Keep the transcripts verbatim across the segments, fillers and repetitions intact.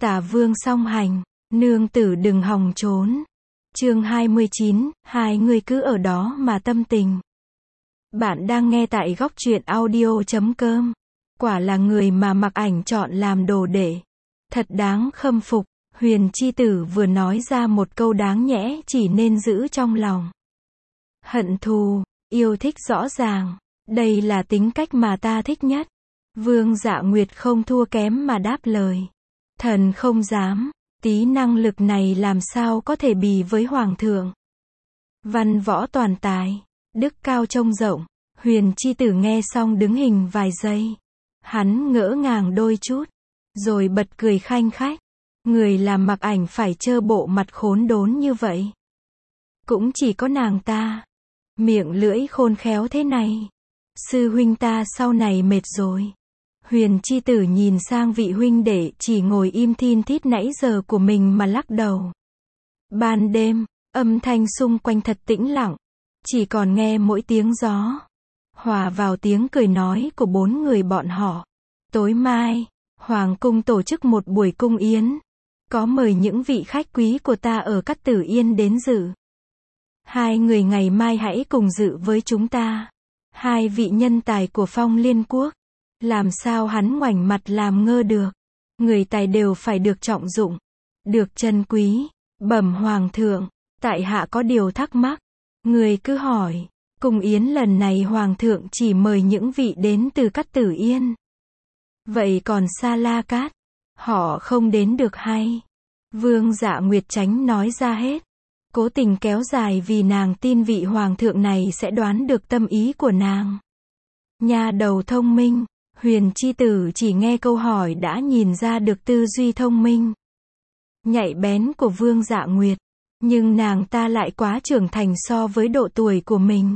Tả vương song hành, nương tử đừng hòng trốn. Chương hai mươi chín, hai người cứ ở đó mà tâm tình. Bạn đang nghe tại góc truyện audio chấm com. Quả là người mà Mặc Ảnh chọn làm đồ đệ. Thật đáng khâm phục. Huyền chi tử vừa nói ra một câu đáng nhẽ chỉ nên giữ trong lòng. Hận thù, yêu thích rõ ràng. Đây là tính cách mà ta thích nhất. Vương Dạ Nguyệt không thua kém mà đáp lời. Thần không dám, tí năng lực này làm sao có thể bì với Hoàng thượng. Văn võ toàn tài, đức cao trông rộng. Huyền chi tử nghe xong đứng hình vài giây. Hắn ngỡ ngàng đôi chút, rồi bật cười khanh khách. Người làm Mặc Ảnh phải trơ bộ mặt khốn đốn như vậy. Cũng chỉ có nàng ta. Miệng lưỡi khôn khéo thế này. Sư huynh ta sau này mệt rồi. Huyền chi tử nhìn sang vị huynh đệ chỉ ngồi im thin thít nãy giờ của mình mà lắc đầu. Ban đêm, âm thanh xung quanh thật tĩnh lặng. Chỉ còn nghe mỗi tiếng gió. Hòa vào tiếng cười nói của bốn người bọn họ. Tối mai, Hoàng cung tổ chức một buổi cung yến. Có mời những vị khách quý của ta ở Cát Tử Yên đến dự. Hai người ngày mai hãy cùng dự với chúng ta. Hai vị nhân tài của Phong Liên Quốc. Làm sao hắn ngoảnh mặt làm ngơ được. Người tài đều phải được trọng dụng. Được trân quý. Bẩm Hoàng thượng, tại hạ có điều thắc mắc. Người cứ hỏi. Cung yến lần này Hoàng thượng chỉ mời những vị đến từ Cát Tử Yên. Vậy còn Sa La Cát? Họ không đến được hay? Vương Dạ Nguyệt tránh nói ra hết. Cố tình kéo dài vì nàng tin vị Hoàng thượng này sẽ đoán được tâm ý của nàng. Nha đầu thông minh. Huyền chi tử chỉ nghe câu hỏi đã nhìn ra được tư duy thông minh, nhạy bén của Vương Dạ Nguyệt. Nhưng nàng ta lại quá trưởng thành so với độ tuổi của mình.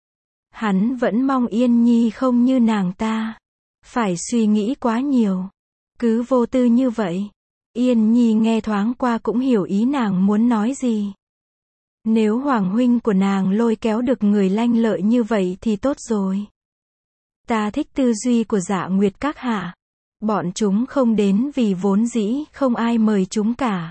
Hắn vẫn mong Yên Nhi không như nàng ta. Phải suy nghĩ quá nhiều. Cứ vô tư như vậy. Yên Nhi nghe thoáng qua cũng hiểu ý nàng muốn nói gì. Nếu Hoàng huynh của nàng lôi kéo được người lanh lợi như vậy thì tốt rồi. Ta thích tư duy của Dạ Nguyệt các hạ. Bọn chúng không đến vì vốn dĩ không ai mời chúng cả.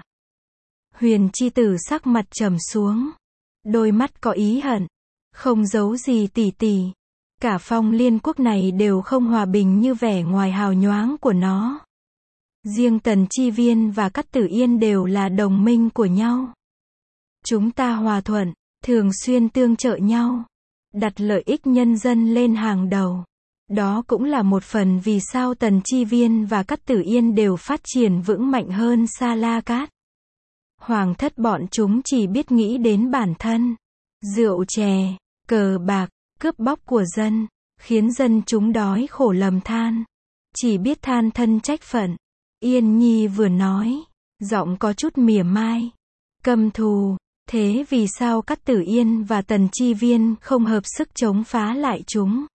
Huyền chi tử sắc mặt trầm xuống. Đôi mắt có ý hận. Không giấu gì tỉ tỉ. Cả Phong Liên Quốc này đều không hòa bình như vẻ ngoài hào nhoáng của nó. Riêng Tần Chi Viên và Cát Tử Yên đều là đồng minh của nhau. Chúng ta hòa thuận, thường xuyên tương trợ nhau. Đặt lợi ích nhân dân lên hàng đầu. Đó cũng là một phần vì sao Tần Chi Viên và Cát Tử Yên đều phát triển vững mạnh hơn Sa La Cát. Hoàng thất bọn chúng chỉ biết nghĩ đến bản thân. Rượu chè, cờ bạc, cướp bóc của dân, khiến dân chúng đói khổ lầm than. Chỉ biết than thân trách phận. Yên Nhi vừa nói, giọng có chút mỉa mai. Căm thù, thế vì sao Cát Tử Yên và Tần Chi Viên không hợp sức chống phá lại chúng?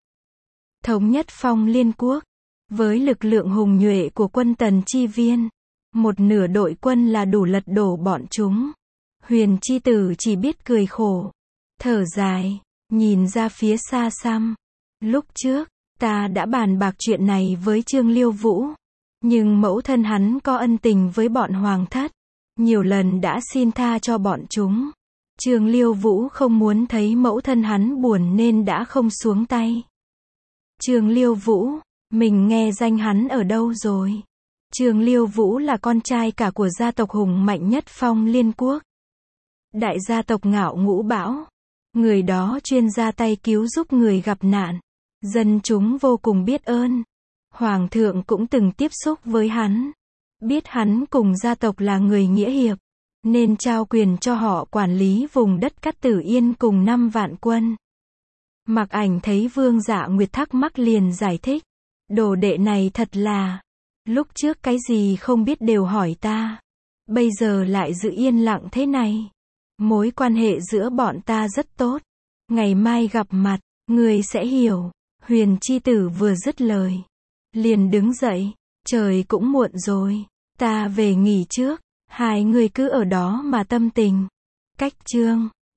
Thống nhất Phong Liên Quốc, với lực lượng hùng nhuệ của quân Tần Chi Viên, một nửa đội quân là đủ lật đổ bọn chúng. Huyền chi tử chỉ biết cười khổ, thở dài, nhìn ra phía xa xăm. Lúc trước, ta đã bàn bạc chuyện này với Trương Liêu Vũ. Nhưng mẫu thân hắn có ân tình với bọn hoàng thất. Nhiều lần đã xin tha cho bọn chúng. Trương Liêu Vũ không muốn thấy mẫu thân hắn buồn nên đã không xuống tay. Trương Liêu Vũ, mình nghe danh hắn ở đâu rồi? Trương Liêu Vũ là con trai cả của gia tộc hùng mạnh nhất Phong Liên Quốc. Đại gia tộc Ngạo Ngũ Bão. Người đó chuyên ra tay cứu giúp người gặp nạn. Dân chúng vô cùng biết ơn. Hoàng thượng cũng từng tiếp xúc với hắn. Biết hắn cùng gia tộc là người nghĩa hiệp. Nên trao quyền cho họ quản lý vùng đất Cát Tử Yên cùng năm vạn quân. Mặc Ảnh thấy Vương Dạ Nguyệt thắc mắc liền giải thích. Đồ đệ này thật là. Lúc trước cái gì không biết đều hỏi ta. Bây giờ lại giữ yên lặng thế này. Mối quan hệ giữa bọn ta rất tốt. Ngày mai gặp mặt, người sẽ hiểu. Huyền chi tử vừa dứt lời. Liền đứng dậy. Trời cũng muộn rồi. Ta về nghỉ trước. Hai người cứ ở đó mà tâm tình. Cách chương.